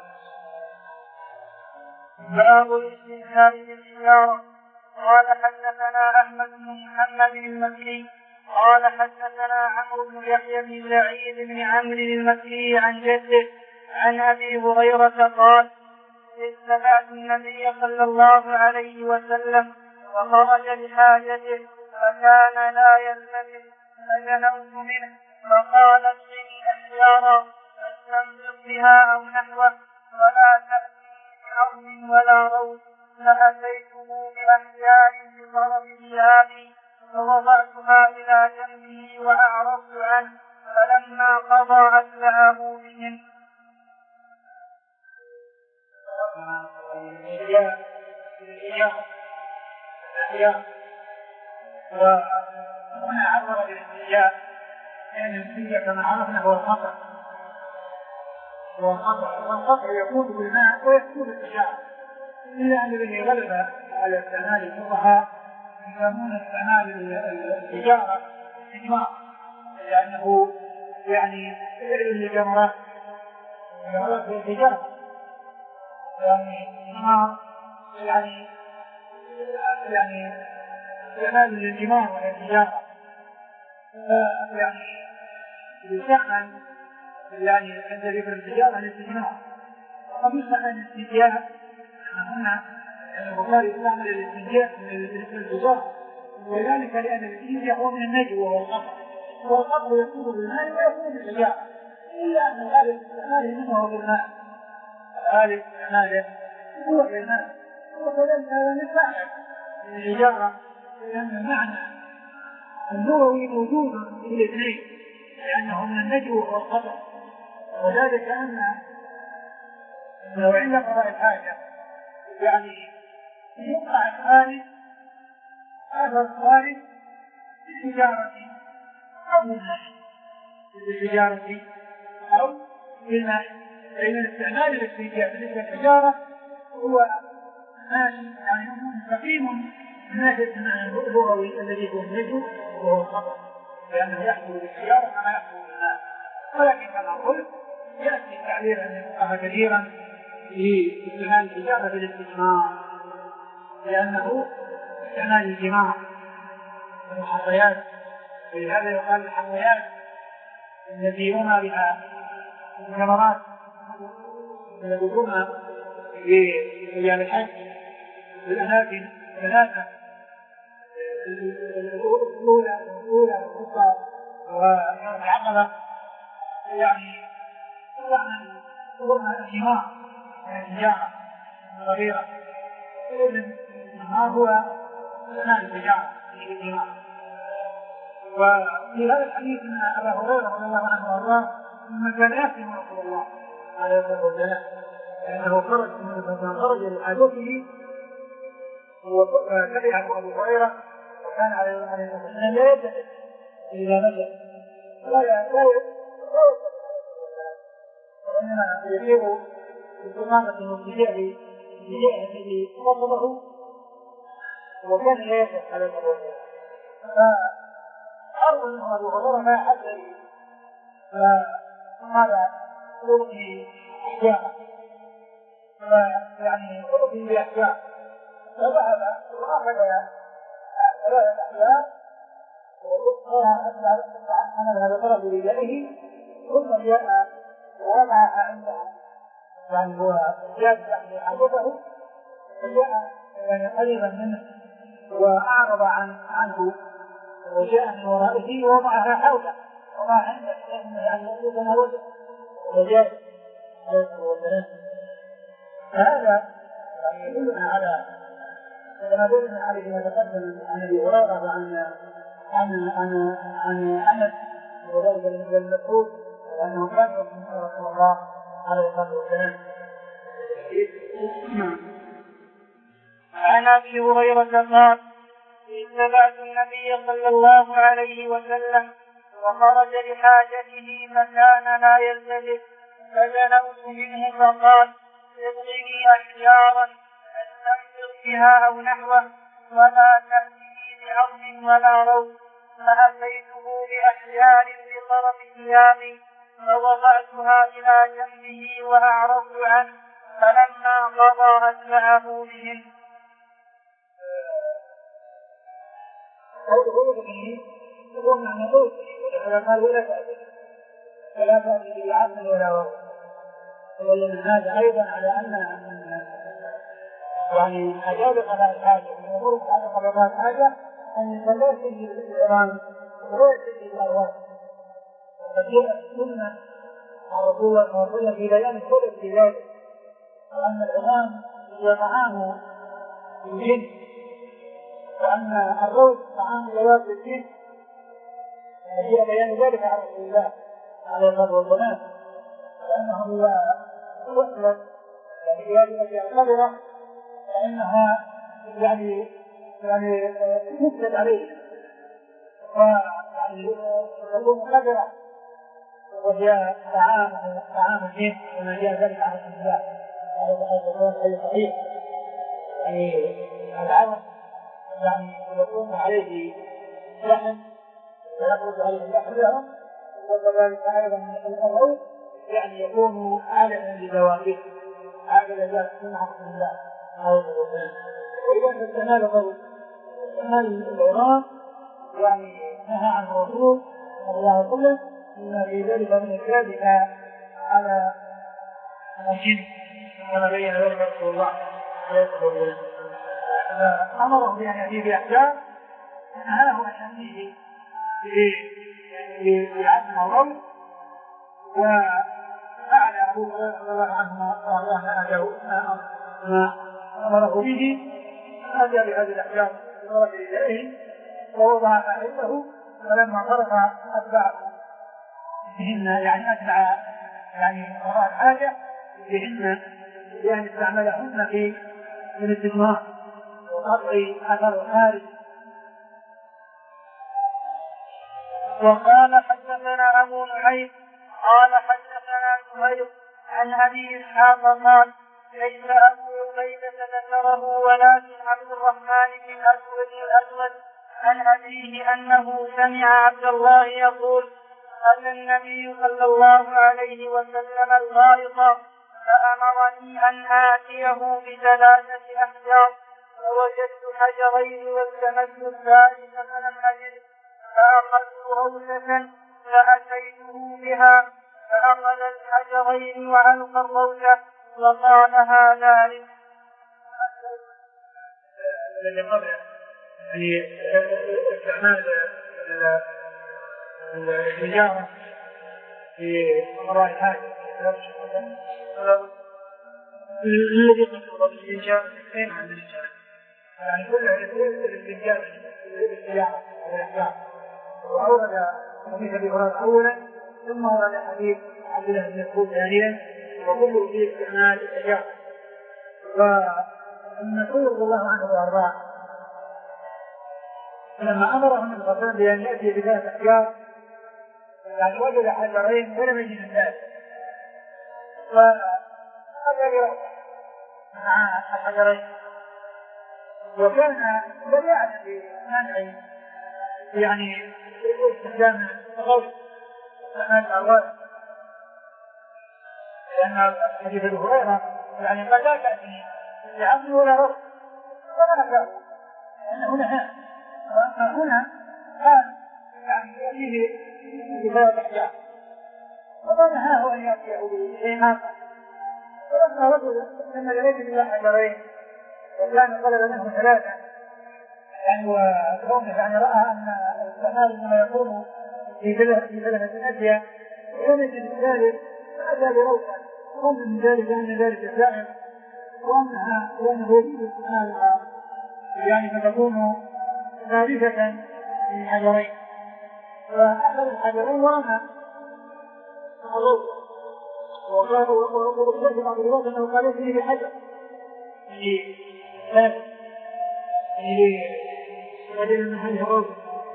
Speaker 1: باب الاستنجاء بالحجارة. قال حدثنا أحمد بن محمد المكي قال حدثنا عمرو بن يحيى بن سعيد بن عمرو المكي عن جده عن أبي هريرة قال: استمعت النبي صلى الله عليه وسلم وخرج لحاجته فكان لا يلتفت فجنوت منه فقال: اشرني أحجارا فاستنبط بها أو نحوه ولا تأتي بأرض ولا روض، فأتيته بأحجار بطرف ثيابي فوضعتها إلى جنبه وأعرضت عنه فلما قضى أتبعه بهن.
Speaker 2: وهنا عبر بالاستنجاء لأن الاستنجاء كما عرفنا هو الخطأ، والخطأ يكون بالماء ويكون بالحجارة، إلا أن الذي غلب على استعمال الفقهاء يسمون استعمال الحجارة استجمار، لأنه يعني فعل للجمرات هذا في التجارة يعني النار يعني يعني ينال الانتماء والتجارة يعني يستعمل يعني عند ذكر التجارة الاستثناء وقد يستعمل الاستنجاء هنا البخاري يستعمل الاستنجاء من التجارة وذلك لأن الاستنجاء هو من النجو والقطع والقطع يكون بالماء ويكون بالتجارة إلا أن غالب استعماله منه هو بالماء غالب استعماله هو بالماء وكذلك هذا مثل التجارة لأن المعنى اللغوي موجود في الاثنين لأنه من النجو والقطع وذلك أن لو عند قضاء الحاجة يعني يقع الخارج هذا الخارج بالتجارة أو بالماء بالتجارة أو بالماء لأن الاستعمال الاستنجاء بالنسبة للتجارة هو ماشي يعني مستقيم من ناحية اللغوي الذي هو النجو وهو الخطأ لأنه يحصل بالتجارة كما يحصل بالماء ولكن كما قلت يأتي التعبير أن يفقه كثيرا في استعمال التجارة بالاستثمار لأنه استعمال الجماع والحصيات ولهذا يقال الحصيات التي يرمى بها الثمرات يذكرها في أيام الحج في الأماكن ثلاثة الأولى الأولى الوسطى والعقبة يعني يعني يرمى الجماع التجارة صغيرة إذن ما هو استعمال التجارة في الجماع وفي هذا الحديث ان ابا هريره رضي الله عنه وارضاه مما كان يخدم رسول الله عليه الصلاه والسلام لانه خرج من خرج لحاجته وتبعه ابو هريره وكان عليه الصلاه والسلام لا يلتفت اذا نزل لا لا وانما يسير باستقامه واتجاه الاتجاه الذي وصله وكان لا يلتفت عليه الصلاه والسلام أرض منه أبو هريرة ما حد لي فهذا يلقي إحجامه يعني يلقي بأحجام فذهب وأخذ ثلاثة أحجام وأخذها بطرف رجائه ثم جاء ووضعها عنده يعني هو جاء يعني حاجته فجاء يعني قريبا منه وأعرض عن عنه وجاء من ورائه ووضعها حوله وما عنده أن يتناوله وجاء فهذا يدلنا على كما دلنا على ما تقدم عن ابي هريره وعن عن عن عن انس وذلك المسعود انه كان رسول الله عليه الصلاه والسلام.
Speaker 1: عن ابي هريره قال اتبعت النبي صلى الله عليه وسلم وخرج لحاجته فكان لا يلتفت فدنوت منه فقال ادعني احجارا استنفر بها او نحوه ولا تأتني بعظم ولا روث فأتيته بأحجار بطرف ثيابي فوضعتها إلى جنبه وأعرضت عنه فلما قضى أتبعه بهن.
Speaker 2: قوله به هو معنى قوله ولما ولا تأتي ولا تأتي بعظم ولا روث ومن هذا أيضا على أن يعني حاجات قضاء الحاجة ويقول على قضاء الحاجة أن لا تجي بالإيران ولا تجي بالأرواح وقد جاءت السنة عن رسول الله صلى الله عليه وسلم في بيان السبب في ذلك وأن العظام هو طعام الجن وأن الروث طعام ذوات الجن وجاء بيان ذلك عن رسول الله عليه الصلاة والسلام لأنه إذا وصلت في هذه الكبيرة فإنها يعني يعني تفسد عليه ويعني تكون قدرة وهي طعام طعام الجن كما جاء ذلك عن رسول الله هذا صحيح يعني العمل يعني يكون عليه لحم ويخرج عليه اللحم لهم وكذلك أيضا الروث يعني يكون عالما لذواته هكذا جاء سنة رسول الله أو وإذا استعمال الرجل استعمال العراق يعني نهى عن الرسول صلى الله عليه وسلم بما في ذلك من الكذب على الجن كما بين ذلك رسول الله أمره بأن يأتي بأحكام نهاه عن يأتيه بعزم الرجل وفعل أبو هريرة رضي الله عنه ما أمره به أتى بهذه الأحكام ورد إليه ووضع ما عنده ولما فرغ أتبعه بهن يعني أتبع يعني وراء الحاجة بهن بأن استعملهن في الاستثمار وقطع أثر الخارج.
Speaker 1: وقال حدثنا أبو نعيم قال حدثنا زهير عن أبي إسحاق قال ليس أبو عبيدة ذكره ولكن عبد الرحمن بن الأسود الأسود عن أبيه أنه سمع عبد الله يقول أتى النبي صلى الله عليه وسلم الغائط فأمرني أن آتيه بثلاثة أحجار فوجدت حجرين والتمست الثالث فلم أجد فأخذت روثة فأتيته بها فأخذ الحجرين وألقى الروثة وقال هذا لي.
Speaker 2: يعني استعمال الحجارة في وراء الحاجة
Speaker 1: الذي قصد بالحجارة فين عند الحجارة
Speaker 2: يعني كلها الاستنجاب بالحجارة والإحجار. وأورد حديث أبي هريرة أولا ثم ورد حديث عبد الله بن مسعود ثانيا وكله في استعمال الحجارة. فالمسعود رضي الله عنه وأرضاه لما أمره النبي صلى الله عليه وسلم بأن يأتي بثلاث أحجار يعني وجد حجرين ولم يجد الثالث فأتى برأسه مع الحجرين وكان لا يعلم بمنع يعني استخدام الغوث استعمال الأغواث لأن حديث أبي هريرة يعني قد لا تأتي لعبد ولا رب ولا نفعه لأنه نهى. وأما هنا قال يعني يأتيه بثلاث أحجار وما نهاه أن يأتيه بشيء آخر. ولما رجل لما يريد إلى حجرين وكان طلب منه ثلاثة يعني وكونه يعني رأى أن الاستعمال ما يكون في ثلاثة أشياء ويجد ذلك فأتى بروثة وظن من ذلك أن ذلك الزائر وأنها وأنه يجب استعمالها يعني فتكون ثالثة من حجرين فأخذ الحجرين ورمى الروثة وقال وقال بعض الوقت أنه قال يجري بحجر يعني ثالث يعني وجد من هذه الروثة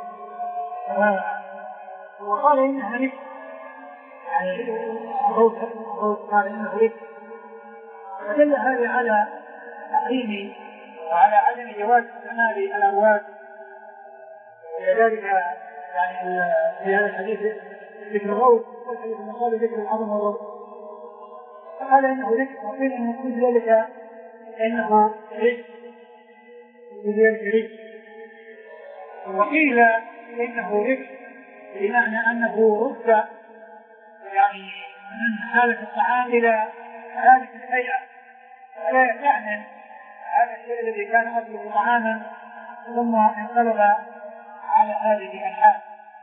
Speaker 2: وقال إنها نفس يعني الروثة قال إنه نفس فدل هذا على تحريم وعلى عدم جواز استعمال الأموات. ولذلك يعني في هذا الحديث ذكر الروث والحديث المقابل ذكر العظم والروث فقال إنه ذكر وقيل إن كل ذلك إنه رزق بذلك رزق وقيل إنه رزق بمعنى أنه رد يعني من حالة الطعام إلى حالة الهيئة ولا يستعمل هذا الشيء الذي كان أصله طعاما ثم انقلب على هذه الحال.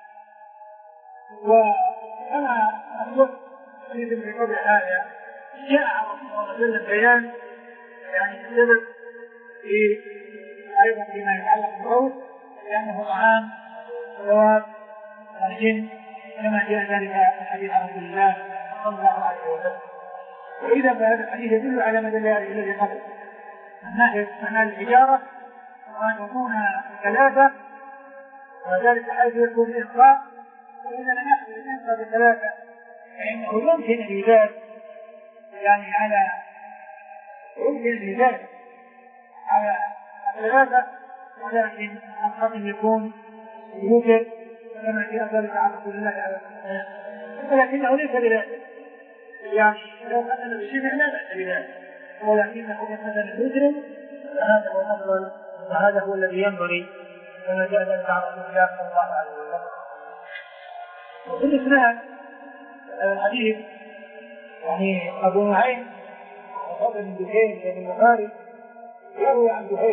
Speaker 2: وكما أقول في قبل هذا جاء رسول الله صلى الله عليه وسلم بيان يعني السبب في أيضا فيما يتعلق بالروث لأنه طعام ثواب الجن كما جاء ذلك في حديث رسول الله صلى الله عليه وسلم. وإذا فهذا الحديث يدل على مدى الذي قبل من ناحية استعمال الحجارة وأن يكون ثلاثة وذلك حيث يكون الإخفاء وإذا لم يحصل الإنفاء بثلاثة فإنه يمكن الإيجاد يعني على يمكن الإيجاد على ثلاثة ولكن الخطم يكون يوجد كما في ذلك عن رسول الله عليه وسلم ولكنه ليس بذلك يعني لو مثلا بشبع لا بأس بذلك، ولكنه مثلا المجرم فهذا هو الأفضل وهذا هو الذي ينبغي كما جاء ذلك عن رسول الله صلى الله عليه وسلم. وفي الإسناد الحديث يعني أبو نعيم وفضل بن دحيم بن البخاري يروي عن دحيم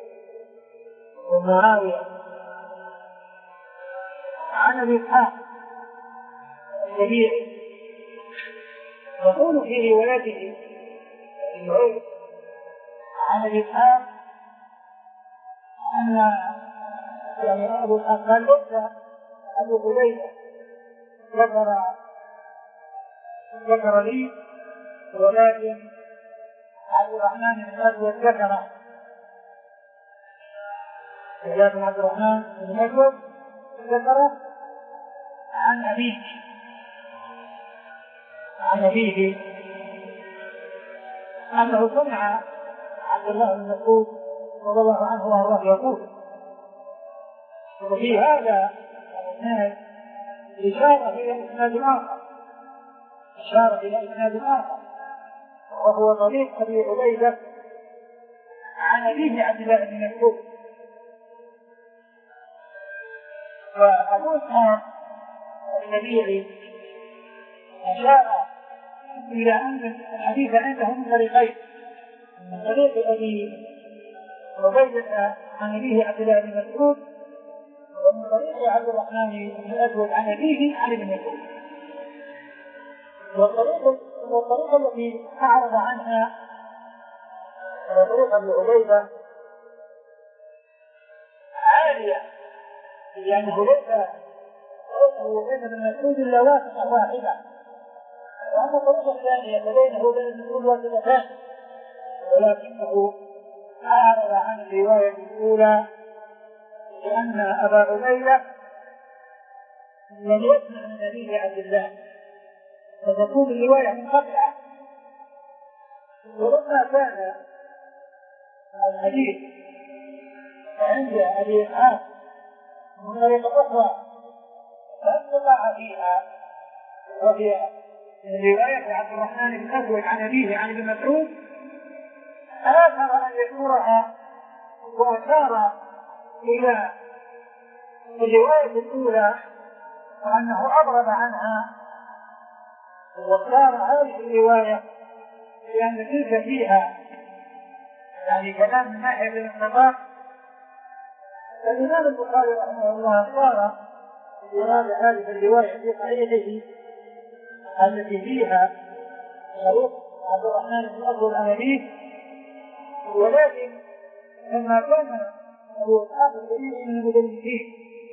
Speaker 2: ومعاوية عن أبي إسحاق السبيعي يقول في روايته عن أبي إسحاق أن يعني أبو إسحاق قال ليس أبو حذيفة ذكر ذكر لي ولكن عبد الرحمن بن الأسود ذكره، ولكن عبد الرحمن بن الأسود ذكره عن أبيه عن أبيه أنه سمع عبد الله بن مسعود رضي الله عنه وارضاه يقول. وفي هذا الإسناد إشارة إلى إسناد آخر إشارة إلى إسناد آخر وهو طريق أبي عبيدة عن أبيه عبد الله بن مسعود. فأبو إسحاق السبيعي أشار إلى أن الحديث عنده من طريقين، من طريق أبي عبيدة عن أبيه عبد الله بن مسعود ومن طريق عبد الرحمن بن الأسود عن أبيه عن ابن مسعود. والطريقة والطريقة التي أعرض عنها طريقة ابن عبيدة عالية، لأنه ليس ليس بن مسعود إلا واسطة واحدة، وأما الطريقة الثانية فبينه وبين ابن مسعود واسطتان، ولكنه أعرض عن الرواية الأولى لأن أبا عبيدة لم يسمع من أبيه عبد الله فتكون الرواية منقطعة. ولما كان الحديث عند أبي إسحاق من طريقة أخرى فانقطع فيها وهي من رواية عبد الرحمن بن الأسود عن أبيه عن ابن مسعود، آثر أن يذكرها وأشار إلى الرواية الأولى وأنه أبرد عنها، واختار هذه الرواية لأن تلك فيها يعني كلام من ناحية الانقطاع. فالإمام البخاري رحمه الله اختار إيراد هذه الرواية في صحيحه التي فيها طريق عبد الرحمن بن الأسود عن أبيه، ولكن لما كان أبو إسحاق السبيعي من المدلسين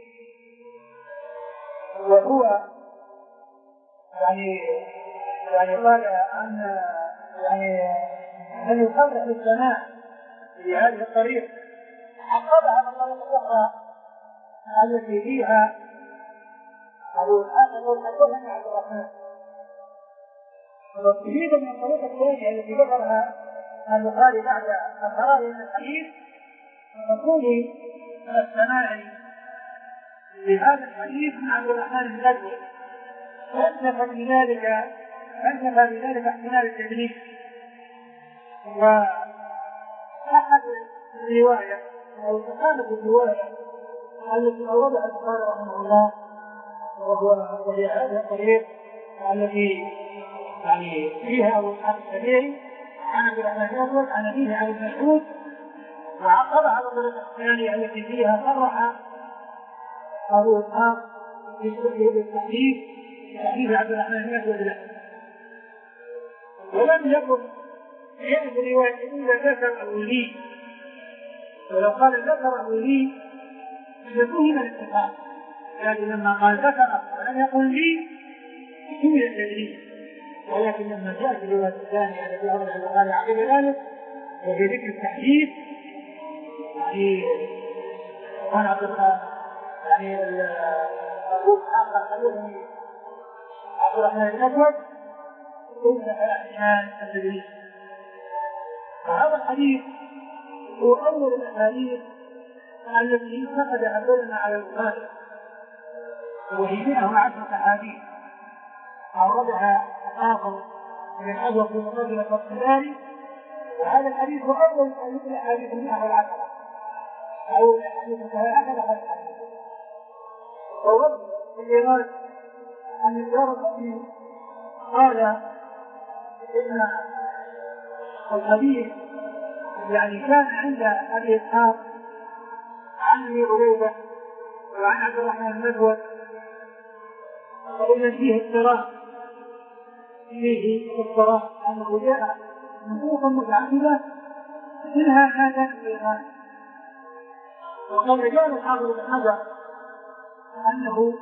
Speaker 2: وهو يعني يعني قال أن يعني أن يصرح بالسماع بهذه الطريق عقبها من الطريق الأخرى التي فيها أبو إسحاق يقول حدثني عبد الرحمن. واستفيد من الطريقة الثانية التي ذكرها البخاري بعد الفراغ من الحديث تكون السماع بهذا الحديث من عبد الرحمن بن الأسود، فانتفى بذلك فانتفى بذلك احتمال التدليس. وأحد الرواية أو تخالف الرواية التي أوردها البخاري رحمه الله وهي هذه الطريق التي يعني فيها أبو إسحاق السبيعي عن عبد الرحمن بن الأسود عن أبيه عن ابن مسعود، وعقبها على الطريقة الثانية التي فيها صرح أبو إسحاق بالتحديث تحديث عبد الرحمن بن الأسود له. ولم يكن في هذه الرواية إلا ذكر أبو لي، ولو قال ذكر أبو لي لفهم الاتفاق، لكن لما قال ذكر ولم يقل لي فهم التدليس. ولكن لما جاءت الرواية الثانية التي أوردها البخاري عقب ذلك وفي ذكر التحديث يعني كان عبد الله يعني أبو إسحاق حدثني عبد الرحمن بن الأسود ثم احتمال التدليس. فهذا الحديث هو أول الأحاديث التي نقد أدلنا على البخاري، وهي مئة وعشرة أحاديث أوردها حافظ من أول في مقدمة الصداري. وهذا الحديث هو أول حديث من أهل العشرة، أول حديث من أهل العشرة هذا الحديث. ووضع الإيراد أن الإيراد الذي قال إن الحديث يعني كان عند أبي إسحاق عن أبي هريرة وعن عبد الرحمن بن مسعود، فإن فيه اضطراب فيه اضطراب أنه جاء نصوصا متعددة منها هذا الإيراد. وقد رجال الحافظ بن حجر أنه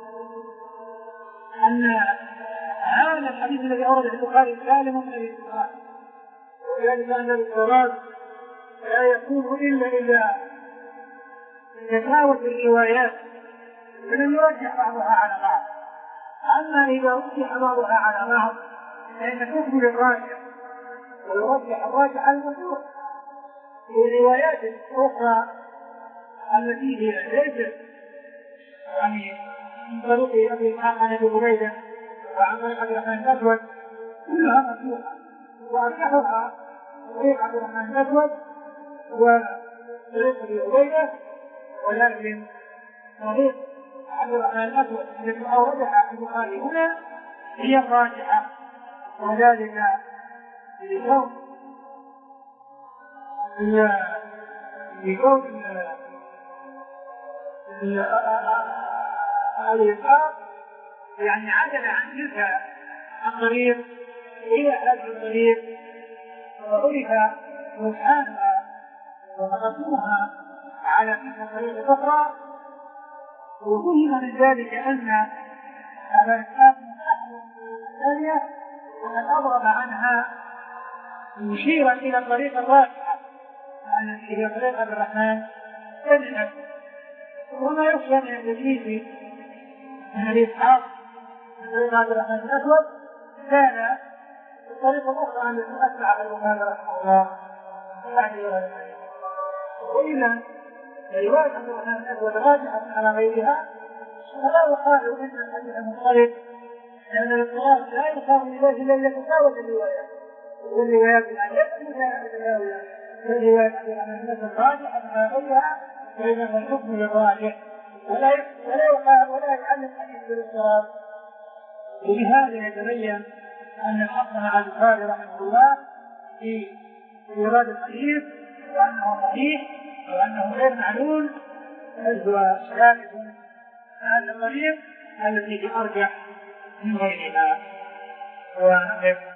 Speaker 2: أن هذا الحديث الذي أورده البخاري سالم من الاضطراب، وذلك أن الاضطراب لا يكون إلا إذا تفاوت الروايات فلم يرجح بعضها على بعض. أما إذا رجح بعضها على بعض فإن تقبل الراجح ويرجح الراجح على المشهور. في روايات أخرى التي هي ليست يعني من طريق أبي إسحاق عن أبي هريرة وعن طريق عبد الرحمن بن مسعود كلها مشهورة، وأرجحها طريق عبد الرحمن بن مسعود وطريق أبي هريرة، ولكن طريق عبد الرحمن بن مسعود التي أوردها البخاري هنا هي الراجحة، وذلك لكون لكون الإسحاق يعني عدل عن تلك الطريق إلى هذا الطريق وعرف رجحانها ومقدمها على تلك الطريق الأخرى، وفهم من ذلك أن هذا الإسحاق من أحد الثانية وقد أضرب عنها مشيرا إلى الطريق الراجحة التي هي طريق عبد الرحمن بن مسعود. وما يخشى من التجويز من الإسحاق من طريق عبد الرحمن بن مسعود كان الطريقة الأخرى التي أتبع البخاري رحمه الله بعد. وإذا رواية عبد الرحمن بن مسعود راجحة على غيرها فلا يقال إن الحديث مختلف، لأن الاضطراب لا يصاب إليه إلا إذا تساوت الروايات، والروايات الأجل متساوية، فالرواية عبد الرحمن بن مسعود راجحة على غيرها فإنه الحكم للراجح ولا يقال ولا يعلم الحديث بالاضطراب. وبهذا يتبين أن الحق مع البخاري رحمه الله في إيراد الحديث وأنه صحيح وأنه غير معلول، بل هو ثابت هذا الطريق التي هي أرجح من غيرها.